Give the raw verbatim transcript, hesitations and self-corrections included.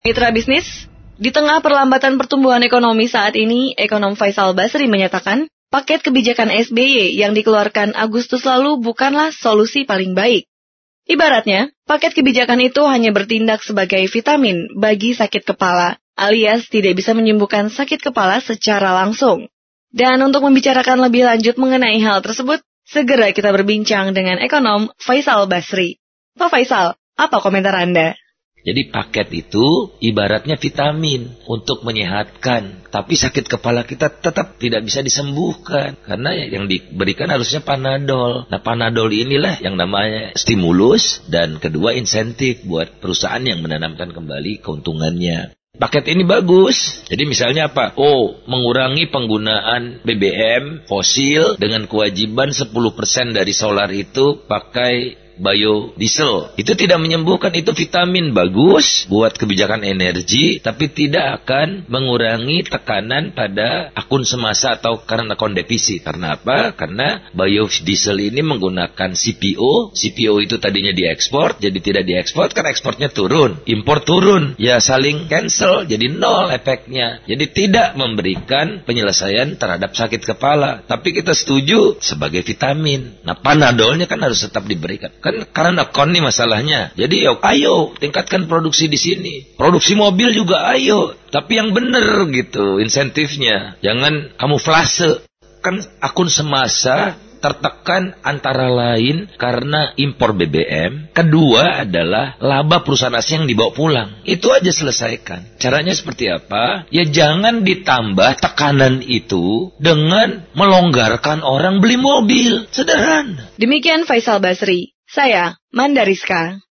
Mitra bisnis, di tengah perlambatan pertumbuhan ekonomi saat ini, ekonom Faisal Basri menyatakan, paket kebijakan S B Y yang dikeluarkan Agustus lalu bukanlah solusi paling baik. Ibaratnya, paket kebijakan itu hanya bertindak sebagai vitamin bagi sakit kepala, alias tidak bisa menyembuhkan sakit kepala secara langsung. Dan untuk membicarakan lebih lanjut mengenai hal tersebut, segera kita berbincang dengan ekonom Faisal Basri. Pak Faisal, apa komentar Anda? Jadi paket itu ibaratnya vitamin untuk menyehatkan. Tapi sakit kepala kita tetap tidak bisa disembuhkan. Karena yang diberikan harusnya Panadol. Nah Panadol inilah yang namanya stimulus dan kedua insentif buat perusahaan yang menanamkan kembali keuntungannya. Paket ini bagus. Jadi misalnya apa? Oh, mengurangi penggunaan B B M fosil dengan kewajiban sepuluh persen dari solar itu pakai biodiesel. Itu tidak menyembuhkan, itu vitamin bagus buat kebijakan energi, tapi tidak akan mengurangi tekanan pada akun semasa atau current account deficit. Karena apa? Karena biodiesel ini menggunakan C P O. C P O itu tadinya diekspor, jadi tidak diekspor, kan ekspornya turun. Impor turun, ya saling cancel, jadi nol efeknya. Jadi tidak memberikan penyelesaian terhadap sakit kepala. Tapi kita setuju sebagai vitamin. Nah Panadolnya kan harus tetap diberikan. Kan karena akun nih masalahnya. Jadi yuk, ayo tingkatkan produksi di sini. Produksi mobil juga ayo. Tapi yang benar gitu insentifnya. Jangan kamuflase. Kan akun semasa tertekan antara lain karena impor B B M. Kedua adalah laba perusahaan asing yang dibawa pulang. Itu aja selesaikan. Caranya seperti apa? Ya jangan ditambah tekanan itu dengan melonggarkan orang beli mobil. Sederhana. Demikian Faisal Basri. Saya, Mandariska.